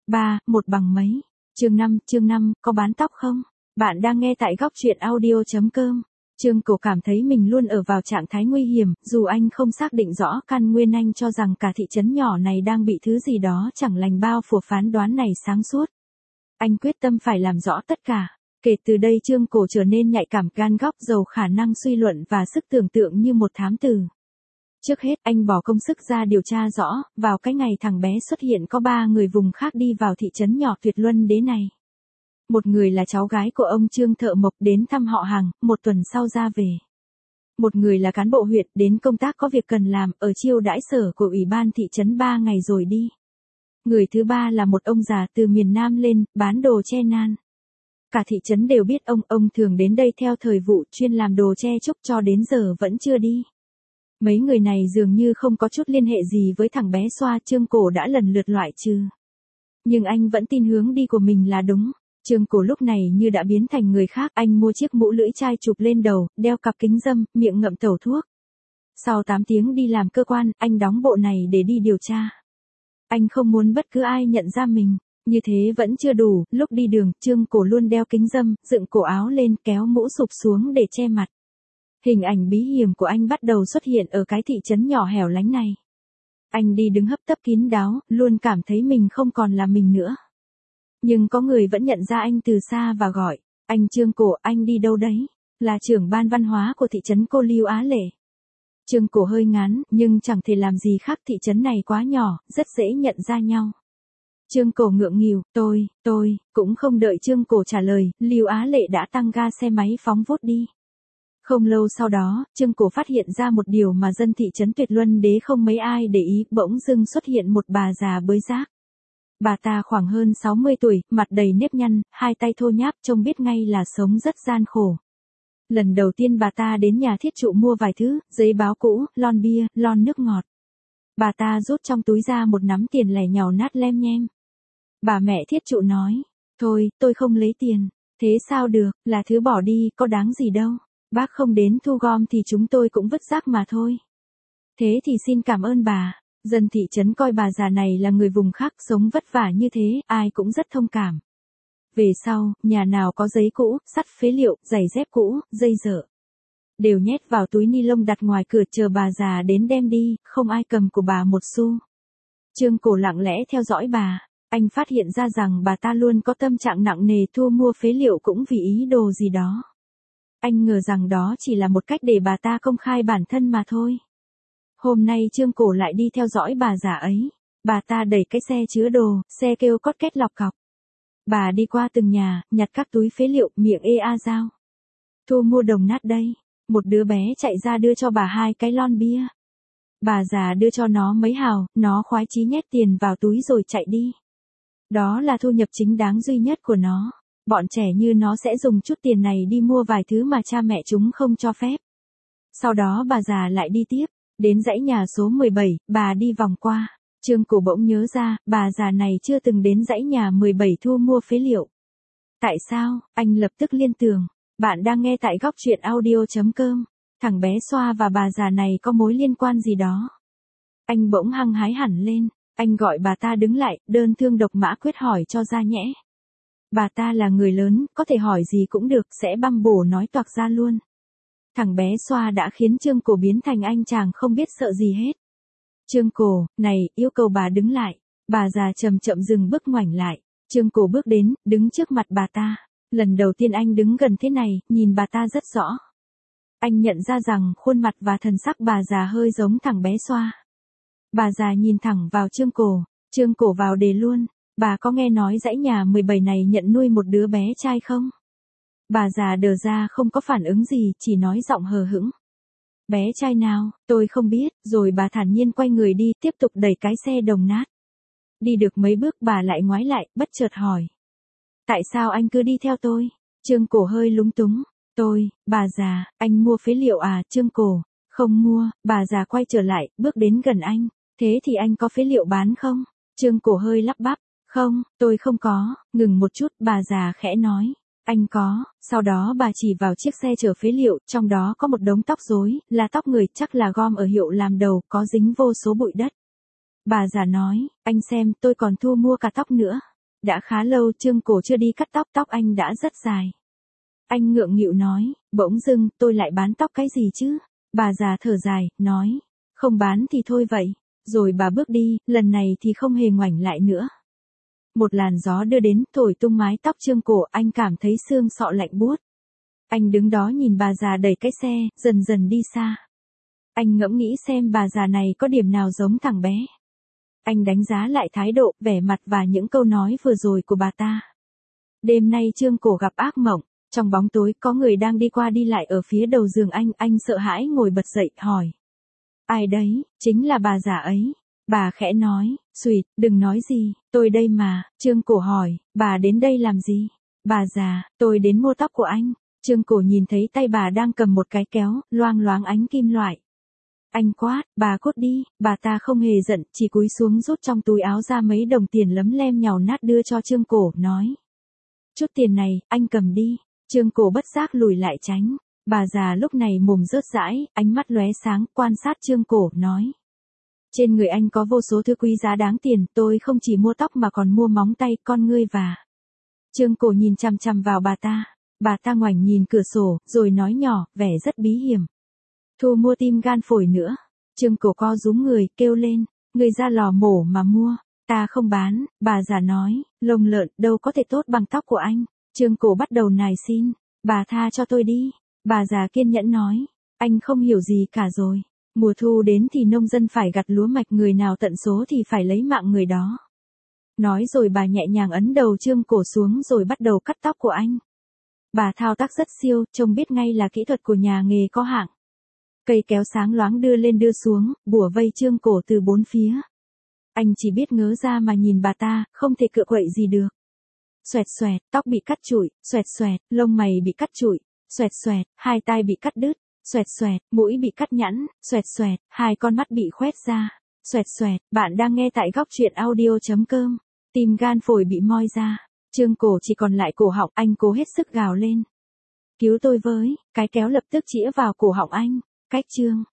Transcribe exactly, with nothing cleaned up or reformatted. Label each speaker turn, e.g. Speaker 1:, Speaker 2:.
Speaker 1: ba, một bằng mấy. Chương năm, chương năm, có bán tóc không? Bạn đang nghe tại góc truyện audio chấm com. Trương Cổ cảm thấy mình luôn ở vào trạng thái nguy hiểm, dù anh không xác định rõ căn nguyên, anh cho rằng cả thị trấn nhỏ này đang bị thứ gì đó chẳng lành bao phủ. Phán đoán này sáng suốt. Anh quyết tâm phải làm rõ tất cả. Kể từ đây Trương Cổ trở nên nhạy cảm, gan góc, giàu khả năng suy luận và sức tưởng tượng như một thám tử. Trước hết anh bỏ công sức ra điều tra rõ, vào cái ngày thằng bé xuất hiện có ba người vùng khác đi vào thị trấn nhỏ Tuyệt Luân Đế này. Một người là cháu gái của ông Trương thợ mộc đến thăm họ hàng, một tuần sau ra về. Một người là cán bộ huyện đến công tác có việc cần làm ở chiêu đãi sở của ủy ban thị trấn ba ngày rồi đi. Người thứ ba là một ông già từ miền Nam lên, bán đồ che nan. Cả thị trấn đều biết ông, ông thường đến đây theo thời vụ, chuyên làm đồ che trúc, cho đến giờ vẫn chưa đi. Mấy người này dường như không có chút liên hệ gì với thằng bé Xoa. Trương Cổ đã lần lượt loại trừ. Nhưng anh vẫn tin hướng đi của mình là đúng. Trương Cổ lúc này như đã biến thành người khác. Anh mua chiếc mũ lưỡi chai chụp lên đầu, đeo cặp kính râm, miệng ngậm tẩu thuốc. Sau tám tiếng đi làm cơ quan, anh đóng bộ này để đi điều tra. Anh không muốn bất cứ ai nhận ra mình. Như thế vẫn chưa đủ, lúc đi đường, Trương Cổ luôn đeo kính râm, dựng cổ áo lên, kéo mũ sụp xuống để che mặt. Hình ảnh bí hiểm của anh bắt đầu xuất hiện ở cái thị trấn nhỏ hẻo lánh này. Anh đi đứng hấp tấp kín đáo, luôn cảm thấy mình không còn là mình nữa. Nhưng có người vẫn nhận ra anh từ xa và gọi, anh Trương Cổ, anh đi đâu đấy? Là trưởng ban văn hóa của thị trấn Cô Liêu Á Lệ. Trương Cổ hơi ngán, nhưng chẳng thể làm gì khác, thị trấn này quá nhỏ, rất dễ nhận ra nhau. Trương Cổ ngượng nghịu, tôi, tôi, cũng không đợi Trương Cổ trả lời, Liêu Á Lệ đã tăng ga xe máy phóng vút đi. Không lâu sau đó, Trương Cổ phát hiện ra một điều mà dân thị trấn Tuyệt Luân Đế không mấy ai để ý, bỗng dưng xuất hiện một bà già bới rác. Bà ta khoảng hơn sáu mươi tuổi, mặt đầy nếp nhăn, hai tay thô nháp, trông biết ngay là sống rất gian khổ. Lần đầu tiên bà ta đến nhà thiết trụ mua vài thứ, giấy báo cũ, lon bia, lon nước ngọt. Bà ta rút trong túi ra một nắm tiền lẻ nhàu nát lem nhem. Bà mẹ thiết trụ nói, thôi, tôi không lấy tiền. Thế sao được, là thứ bỏ đi, có đáng gì đâu. Bác không đến thu gom thì chúng tôi cũng vứt rác mà thôi. Thế thì xin cảm ơn bà. Dân thị trấn coi bà già này là người vùng khác, sống vất vả như thế, ai cũng rất thông cảm. Về sau, nhà nào có giấy cũ, sắt phế liệu, giày dép cũ, dây dợ, đều nhét vào túi ni lông đặt ngoài cửa chờ bà già đến đem đi, không ai cầm của bà một xu. Trương Cổ lặng lẽ theo dõi bà, anh phát hiện ra rằng bà ta luôn có tâm trạng nặng nề, thu mua phế liệu cũng vì ý đồ gì đó. Anh ngờ rằng đó chỉ là một cách để bà ta công khai bản thân mà thôi. Hôm nay Trương Cổ lại đi theo dõi bà già ấy. Bà ta đẩy cái xe chứa đồ, xe kêu cót két lọc cọc. Bà đi qua từng nhà, nhặt các túi phế liệu, miệng ê a dao. Thu mua đồng nát đây. Một đứa bé chạy ra đưa cho bà hai cái lon bia. Bà già đưa cho nó mấy hào, nó khoái chí nhét tiền vào túi rồi chạy đi. Đó là thu nhập chính đáng duy nhất của nó. Bọn trẻ như nó sẽ dùng chút tiền này đi mua vài thứ mà cha mẹ chúng không cho phép. Sau đó bà già lại đi tiếp, đến dãy nhà số mười bảy, bà đi vòng qua. Trương Cổ bỗng nhớ ra, bà già này chưa từng đến dãy nhà mười bảy thu mua phế liệu. Tại sao? Anh lập tức liên tưởng. Bạn đang nghe tại góc truyện audio chấm com. Thằng bé Xoa và bà già này có mối liên quan gì đó. Anh bỗng hăng hái hẳn lên. Anh gọi bà ta đứng lại, đơn thương độc mã quyết hỏi cho ra nhẽ. Bà ta là người lớn, có thể hỏi gì cũng được, sẽ băm bổ nói toạc ra luôn. Thằng bé Xoa đã khiến Trương Cổ biến thành anh chàng không biết sợ gì hết. Trương Cổ, này, yêu cầu bà đứng lại. Bà già chậm chậm dừng bước ngoảnh lại. Trương Cổ bước đến, đứng trước mặt bà ta. Lần đầu tiên anh đứng gần thế này, nhìn bà ta rất rõ. Anh nhận ra rằng khuôn mặt và thần sắc bà già hơi giống thằng bé Xoa. Bà già nhìn thẳng vào Trương Cổ. Trương Cổ vào đề luôn. Bà có nghe nói dãy nhà mười bảy này nhận nuôi một đứa bé trai không? Bà già đờ ra không có phản ứng gì, chỉ nói giọng hờ hững. Bé trai nào, tôi không biết, rồi bà thản nhiên quay người đi, tiếp tục đẩy cái xe đồng nát. Đi được mấy bước bà lại ngoái lại, bất chợt hỏi. Tại sao anh cứ đi theo tôi? Trương Cổ hơi lúng túng. Tôi, bà già, anh mua phế liệu à? Trương Cổ, không mua. Bà già quay trở lại, bước đến gần anh. Thế thì anh có phế liệu bán không? Trương Cổ hơi lắp bắp. Không, tôi không có. Ngừng một chút, bà già khẽ nói. Anh có. Sau đó bà chỉ vào chiếc xe chở phế liệu, trong đó có một đống tóc rối, là tóc người, chắc là gom ở hiệu làm đầu, có dính vô số bụi đất. Bà già nói, anh xem, tôi còn thu mua cả tóc nữa. Đã khá lâu Trương Cổ chưa đi cắt tóc, tóc anh đã rất dài. Anh ngượng nghịu nói, bỗng dưng tôi lại bán tóc cái gì chứ? Bà già thở dài, nói, không bán thì thôi vậy. Rồi bà bước đi, lần này thì không hề ngoảnh lại nữa. Một làn gió đưa đến, thổi tung mái tóc Trương Cổ, anh cảm thấy xương sọ lạnh buốt. Anh đứng đó nhìn bà già đẩy cái xe, dần dần đi xa. Anh ngẫm nghĩ xem bà già này có điểm nào giống thằng bé. Anh đánh giá lại thái độ, vẻ mặt và những câu nói vừa rồi của bà ta. Đêm nay Trương Cổ gặp ác mộng. Trong bóng tối có người đang đi qua đi lại ở phía đầu giường anh, anh sợ hãi ngồi bật dậy, hỏi. Ai đấy, chính là bà già ấy. Bà khẽ nói, Xuyệt, đừng nói gì, tôi đây mà. Trương Cổ hỏi, bà đến đây làm gì? Bà già, tôi đến mua tóc của anh. Trương Cổ nhìn thấy tay bà đang cầm một cái kéo, loang loáng ánh kim loại. Anh quát, bà cút đi, bà ta không hề giận, chỉ cúi xuống rút trong túi áo ra mấy đồng tiền lấm lem nhàu nát đưa cho Trương Cổ, nói. Chút tiền này, anh cầm đi. Trương Cổ bất giác lùi lại tránh. Bà già lúc này mồm rớt rãi, ánh mắt lóe sáng, quan sát Trương Cổ, nói. Trên người anh có vô số thứ quý giá đáng tiền, tôi không chỉ mua tóc mà còn mua móng tay, con ngươi và... Trương Cổ nhìn chằm chằm vào bà ta. Bà ta ngoảnh nhìn cửa sổ, rồi nói nhỏ, vẻ rất bí hiểm. Thu mua tim gan phổi nữa. Trương Cổ co rúm người, kêu lên, người ra lò mổ mà mua. Ta không bán, bà già nói, lông lợn đâu có thể tốt bằng tóc của anh. Trương Cổ bắt đầu nài xin, bà tha cho tôi đi. Bà già kiên nhẫn nói, anh không hiểu gì cả rồi. Mùa thu đến thì nông dân phải gặt lúa mạch, người nào tận số thì phải lấy mạng người đó. Nói rồi bà nhẹ nhàng ấn đầu Trương Cổ xuống rồi bắt đầu cắt tóc của anh. Bà thao tác rất siêu, trông biết ngay là kỹ thuật của nhà nghề có hạng. Cây kéo sáng loáng đưa lên đưa xuống, bủa vây Trương Cổ từ bốn phía. Anh chỉ biết ngớ ra mà nhìn bà ta, không thể cựa quậy gì được. Xoẹt xoẹt, tóc bị cắt trụi, xoẹt xoẹt, lông mày bị cắt trụi, xoẹt xoẹt, hai tai bị cắt đứt, xoẹt xoẹt, mũi bị cắt nhẵn, xoẹt xoẹt, hai con mắt bị khoét ra, xoẹt xoẹt. Bạn đang nghe tại góc truyện audio chấm com. Tim gan phổi bị moi ra, Trương Cổ chỉ còn lại cổ họng, anh cố hết sức gào lên. Cứu tôi với, cái kéo lập tức chĩa vào cổ họng anh. Cách chương